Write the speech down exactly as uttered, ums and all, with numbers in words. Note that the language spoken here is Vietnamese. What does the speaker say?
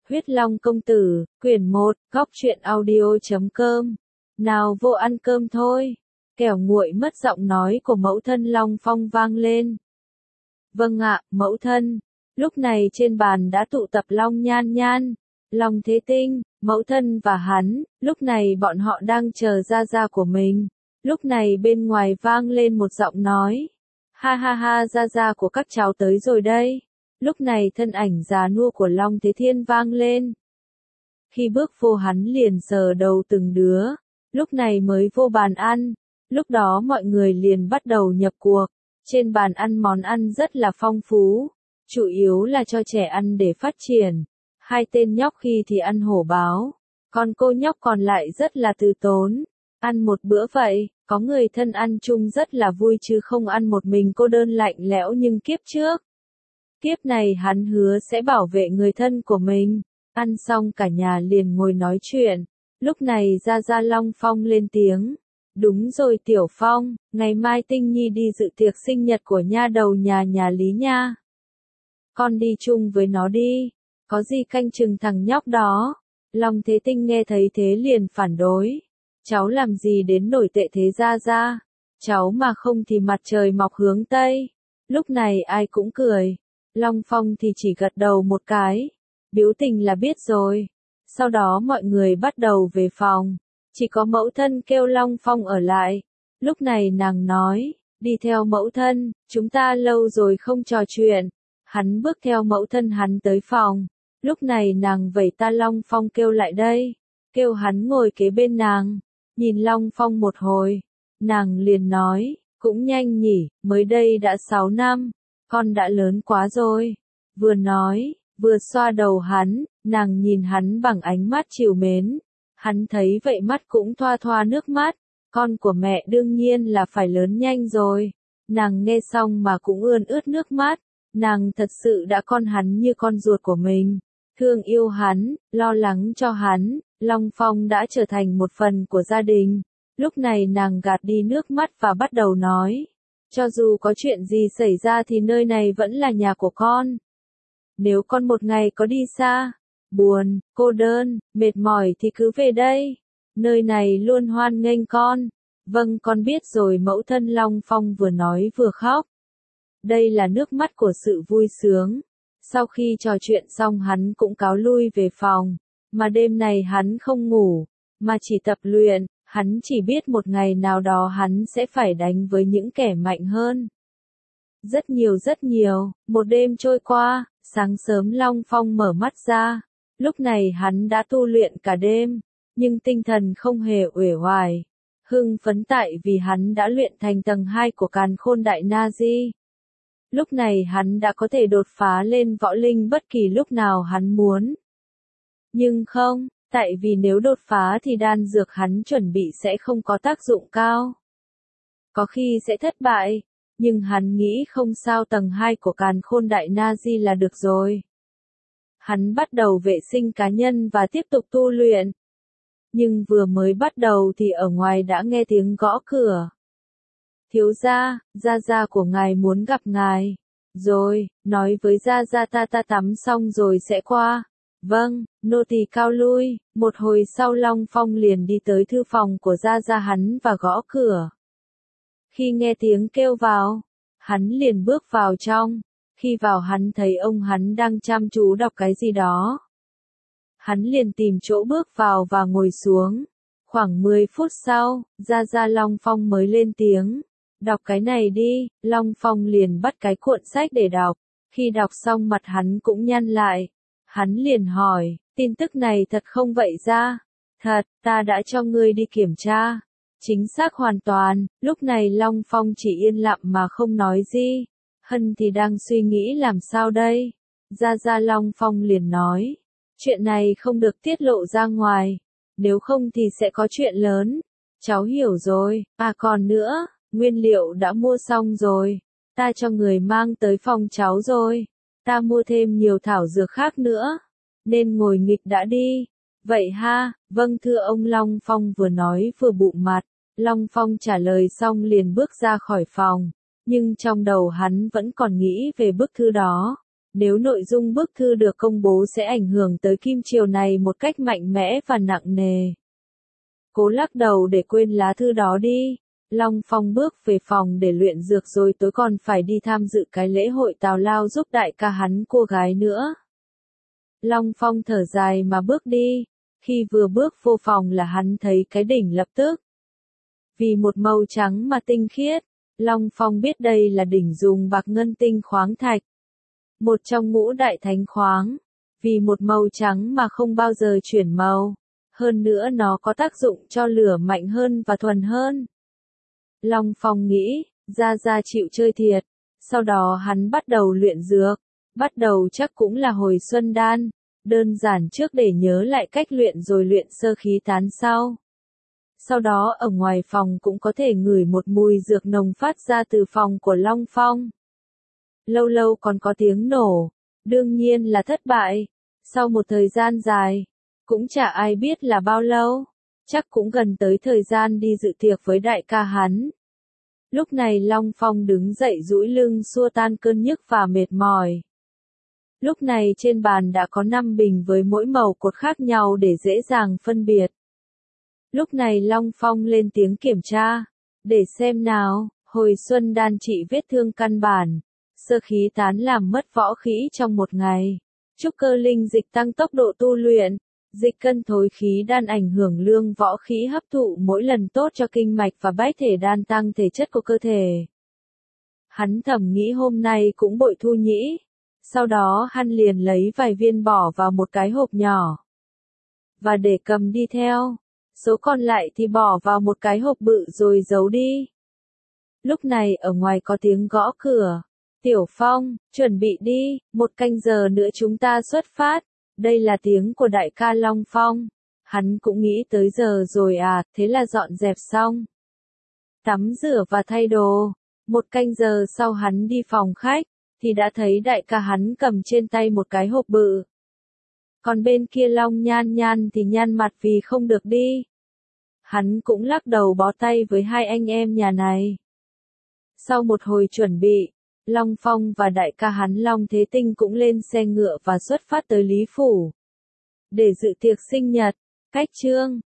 Huyết Long công tử, quyển một, góc truyện audio chấm com. Nào vô ăn cơm thôi. Kẻo nguội mất giọng nói của mẫu thân Long Phong vang lên. Vâng ạ, mẫu thân. Lúc này trên bàn đã tụ tập Long Nhan Nhan, Long Thế Tinh, mẫu thân và hắn, lúc này bọn họ đang chờ gia gia của mình. Lúc này bên ngoài vang lên một giọng nói. Ha ha ha, gia gia của các cháu tới rồi đây. Lúc này thân ảnh già nua của Long Thế Thiên vang lên. Khi bước vô hắn liền sờ đầu từng đứa, lúc này mới vô bàn ăn. Lúc đó mọi người liền bắt đầu nhập cuộc. Trên bàn ăn món ăn rất là phong phú, chủ yếu là cho trẻ ăn để phát triển. Hai tên nhóc khi thì ăn hổ báo, còn cô nhóc còn lại rất là từ tốn. Ăn một bữa vậy, có người thân ăn chung rất là vui chứ không ăn một mình cô đơn lạnh lẽo nhưng kiếp trước. Kiếp này hắn hứa sẽ bảo vệ người thân của mình. Ăn xong cả nhà liền ngồi nói chuyện. Lúc này Gia Gia Long Phong lên tiếng. Đúng rồi Tiểu Phong, ngày mai Tinh Nhi đi dự tiệc sinh nhật của nha đầu nhà nhà Lý nha. Con đi chung với nó đi, có gì canh chừng thằng nhóc đó. Long Thế Tinh nghe thấy thế liền phản đối. Cháu làm gì đến nổi tệ thế Gia Gia, cháu mà không thì mặt trời mọc hướng Tây. Lúc này ai cũng cười. Long Phong thì chỉ gật đầu một cái, biểu tình là biết rồi. Sau đó mọi người bắt đầu về phòng, chỉ có mẫu thân kêu Long Phong ở lại. Lúc này nàng nói, đi theo mẫu thân, chúng ta lâu rồi không trò chuyện. Hắn bước theo mẫu thân hắn tới phòng. Lúc này nàng vẩy ta Long Phong kêu lại đây, kêu hắn ngồi kế bên nàng. Nhìn Long Phong một hồi, nàng liền nói, cũng nhanh nhỉ, mới đây đã sáu năm. Con đã lớn quá rồi. Vừa nói, vừa xoa đầu hắn, nàng nhìn hắn bằng ánh mắt trìu mến. Hắn thấy vậy mắt cũng thoa thoa nước mắt. Con của mẹ đương nhiên là phải lớn nhanh rồi. Nàng nghe xong mà cũng ươn ướt nước mắt. Nàng thật sự đã coi hắn như con ruột của mình. Thương yêu hắn, lo lắng cho hắn. Long Phong đã trở thành một phần của gia đình. Lúc này nàng gạt đi nước mắt và bắt đầu nói. Cho dù có chuyện gì xảy ra thì nơi này vẫn là nhà của con. Nếu con một ngày có đi xa, buồn, cô đơn, mệt mỏi thì cứ về đây. Nơi này luôn hoan nghênh con. Vâng con biết rồi mẫu thân Long Phong vừa nói vừa khóc. Đây là nước mắt của sự vui sướng. Sau khi trò chuyện xong hắn cũng cáo lui về phòng. Mà đêm này hắn không ngủ, mà chỉ tập luyện. Hắn chỉ biết một ngày nào đó hắn sẽ phải đánh với những kẻ mạnh hơn. Rất nhiều rất nhiều, một đêm trôi qua, sáng sớm Long Phong mở mắt ra. Lúc này hắn đã tu luyện cả đêm, nhưng tinh thần không hề uể oải. Hưng phấn tại vì hắn đã luyện thành tầng hai của Càn Khôn Đại Na Di. Lúc này hắn đã có thể đột phá lên võ linh bất kỳ lúc nào hắn muốn. Nhưng không. Tại vì nếu đột phá thì đan dược hắn chuẩn bị sẽ không có tác dụng cao. Có khi sẽ thất bại, nhưng hắn nghĩ không sao tầng hai của Càn Khôn Đại Na Di là được rồi. Hắn bắt đầu vệ sinh cá nhân và tiếp tục tu luyện. Nhưng vừa mới bắt đầu thì ở ngoài đã nghe tiếng gõ cửa. Thiếu gia, gia gia của ngài muốn gặp ngài. Rồi, nói với gia gia ta ta tắm xong rồi sẽ qua. Vâng, nô tỳ cao lui. Một hồi sau Long Phong liền đi tới thư phòng của Gia Gia hắn và gõ cửa. Khi nghe tiếng kêu vào, hắn liền bước vào trong. Khi vào hắn thấy ông hắn đang chăm chú đọc cái gì đó. Hắn liền tìm chỗ bước vào và ngồi xuống. Khoảng mười phút sau, Gia Gia Long Phong mới lên tiếng. Đọc cái này đi. Long Phong liền bắt cái cuộn sách để đọc. Khi đọc xong mặt hắn cũng nhăn lại. Hắn liền hỏi, tin tức này thật không vậy ra? Thật, ta đã cho ngươi đi kiểm tra. Chính xác hoàn toàn. Lúc này Long Phong chỉ yên lặng mà không nói gì. Hân thì đang suy nghĩ làm sao đây? Gia Gia Long Phong liền nói, chuyện này không được tiết lộ ra ngoài. Nếu không thì sẽ có chuyện lớn. Cháu hiểu rồi. À còn nữa, nguyên liệu đã mua xong rồi. Ta cho người mang tới phòng cháu rồi. Ta mua thêm nhiều thảo dược khác nữa. Nên ngồi nghịch đã đi. Vậy ha, vâng thưa ông Long Phong vừa nói vừa bụng mặt. Long Phong trả lời xong liền bước ra khỏi phòng. Nhưng trong đầu hắn vẫn còn nghĩ về bức thư đó. Nếu nội dung bức thư được công bố sẽ ảnh hưởng tới Kim Triều này một cách mạnh mẽ và nặng nề. Cố lắc đầu để quên lá thư đó đi. Long Phong bước về phòng để luyện dược rồi tối còn phải đi tham dự cái lễ hội tào lao giúp đại ca hắn cô gái nữa. Long Phong thở dài mà bước đi. Khi vừa bước vô phòng là hắn thấy cái đỉnh lập tức. Vì một màu trắng mà tinh khiết, Long Phong biết đây là đỉnh dùng bạc ngân tinh khoáng thạch. Một trong ngũ đại thánh khoáng. Vì một màu trắng mà không bao giờ chuyển màu. Hơn nữa nó có tác dụng cho lửa mạnh hơn và thuần hơn. Long Phong nghĩ, Gia Gia chịu chơi thiệt. Sau đó hắn bắt đầu luyện dược. Bắt đầu chắc cũng là hồi xuân đan. Đơn giản trước để nhớ lại cách luyện rồi luyện sơ khí tán sau. Sau đó ở ngoài phòng cũng có thể ngửi một mùi dược nồng phát ra từ phòng của Long Phong. Lâu lâu còn có tiếng nổ. Đương nhiên là thất bại. Sau một thời gian dài. Cũng chả ai biết là bao lâu. Chắc cũng gần tới thời gian đi dự tiệc với đại ca hắn. Lúc này Long Phong đứng dậy duỗi lưng xua tan cơn nhức và mệt mỏi. Lúc này trên bàn đã có năm bình với mỗi màu cột khác nhau để dễ dàng phân biệt. Lúc này Long Phong lên tiếng kiểm tra. Để xem nào, hồi xuân đan trị vết thương căn bản. Sơ khí tán làm mất võ khí trong một ngày. Trúc cơ linh dịch tăng tốc độ tu luyện. Dịch cân thối khí đan ảnh hưởng lương võ khí hấp thụ mỗi lần tốt cho kinh mạch và bách thể đan tăng thể chất của cơ thể. Hắn thầm nghĩ hôm nay cũng bội thu nhĩ. Sau đó hắn liền lấy vài viên bỏ vào một cái hộp nhỏ. Và để cầm đi theo. Số còn lại thì bỏ vào một cái hộp bự rồi giấu đi. Lúc này ở ngoài có tiếng gõ cửa. Tiểu Phong, chuẩn bị đi, một canh giờ nữa chúng ta xuất phát. Đây là tiếng của đại ca Long Phong. Hắn cũng nghĩ tới giờ rồi à, thế là dọn dẹp xong. Tắm rửa và thay đồ. Một canh giờ sau hắn đi phòng khách, thì đã thấy đại ca hắn cầm trên tay một cái hộp bự. Còn bên kia Long Nhan Nhan thì nhăn mặt vì không được đi. Hắn cũng lắc đầu bó tay với hai anh em nhà này. Sau một hồi chuẩn bị, Long Phong và đại ca hắn Long Thế Tinh cũng lên xe ngựa và xuất phát tới Lý Phủ. Để dự tiệc sinh nhật, cách chương.